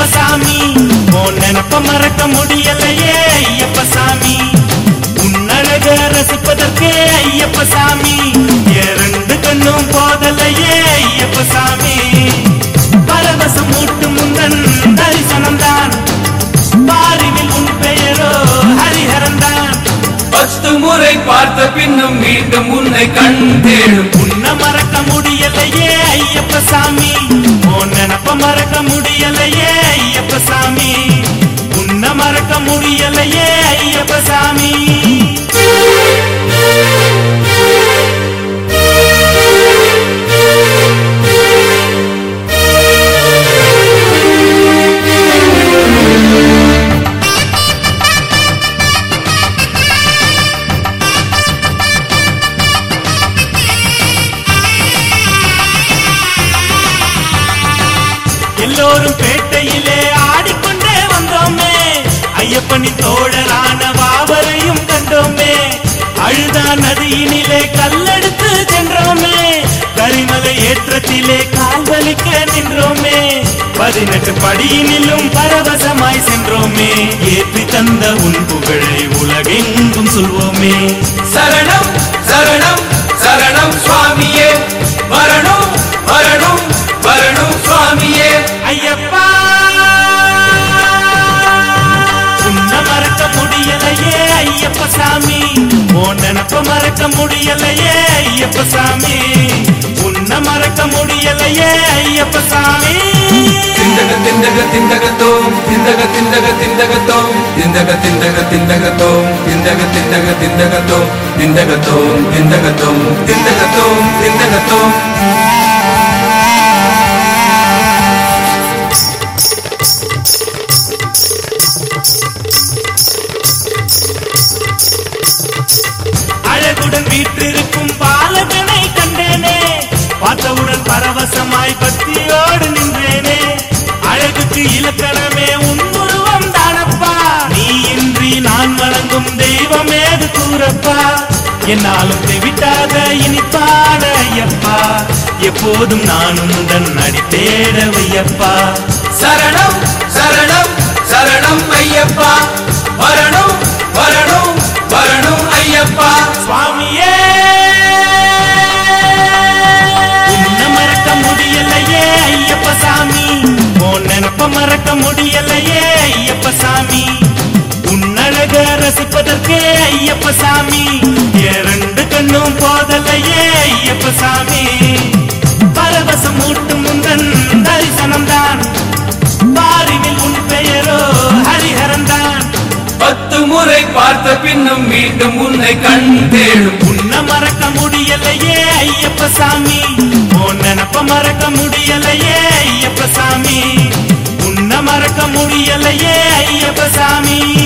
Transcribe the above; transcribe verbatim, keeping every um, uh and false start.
சாமி உன் நினப்ப மறக்க முடியலையே ஐயப்ப சாமி உன்னழக ரசிப்பதற்கே ஐயப்ப சாமி இரண்டு கண்ணும் போதலையே ஐயப்ப சாமி பரவசம் மூட்டு முந்தன் தரிசனம் தான் பாரினில் உன் பெயரோ ஹரிஹரன் தான் பத்து முறை பார்த்த பின்னும் மீண்டும் உன்னை கண்டேனும் உன்னை மறக்க முடியலையே ஐயப்ப சாமி உன் நினப்ப மறக்க முடியலையே ஐயப்ப சாமி உன்னை மறக்க முடியலையே ஐயப்ப சாமி எல்லோரும் பேட்டையிலே ஆடிக்கொண்டே வந்தோமே ஐயப்பனி தோழரான வாவரையும் கண்டோமே அழுதா நதியினிலே கல்லெடுத்து சென்றோமே கரிமலை ஏற்றத்திலே கால்வலிக்க நின்றோமே பதினெட்டு படியினிலும் பரவசமாய் சென்றோமே ஏற்றி தந்த உன் புகழை உலகெங்கும் சொல்வோமே சரணம் சரணம் சரணம் சுவாமியே வரணும் வரணும் வரணும் சுவாமியே ஐயப்பா உன்னை மறக்க முடியலையே ஐயப்ப சாமி உன் நினப்ப மறக்க முடியலையே ஐயப்ப சாமி உன்னை மறக்க முடியலையே ஐயப்ப சாமி திண்டக திண்டக திண்டகத்தோம் திண்டக திண்டக திண்டகத்தோம் திண்டக திண்டக திண்டகத்தோம் திண்டக திண்டக திண்டகத்தோம் திண்டகத்தோம் திண்டகத்தோம் திண்டகத்தோம் திண்டகத்தோம் அழகுடன் வீற்றிருக்கும் பாலகனை கண்டேனே பார்த்தவுடன் பரவசமாய் பக்தியோடு நின்றேனே அழகுக்கு இலக்கணமே உன் உருவம் தானப்பா நீ இன்றி நான் வணங்கும் தெய்வமேது கூறப்பா என்னாலும் தெவிட்டாத இனிப்பான ஐயப்பா எப்போதும் நானும் உடன் அடி தேட வையப்பா சரணம் சரணம் சரணம் ஐயப்பா வரணும் வரணும் வரணும் ஐயப்பா சுவாமியே உன்னை மறக்க முடியலையே ஐயப்ப சாமி உன் நினப்ப மறக்க முடியலையே ஐயப்ப சாமி உன்னழக ரசிப்பதற்கே ஐயப்ப சாமி இரண்டு கண்ணும் போதலையே ஐயப்ப சாமி பரவசம் மூட்டும் முந்தன் தரிசனம் தான் பாரினில் உன் பெயரோ ஹரிஹரன் தான் பத்து முறை பார்த்த பின்னும் மீண்டும் உன்னை கண்டேனும் உன்னை மறக்க முடியலையே ஐயப்ப சாமி உன் நினப்ப மறக்க முடியலையே ஐயப்ப சாமி உன்னை மறக்க முடியலையே ஐயப்ப சாமி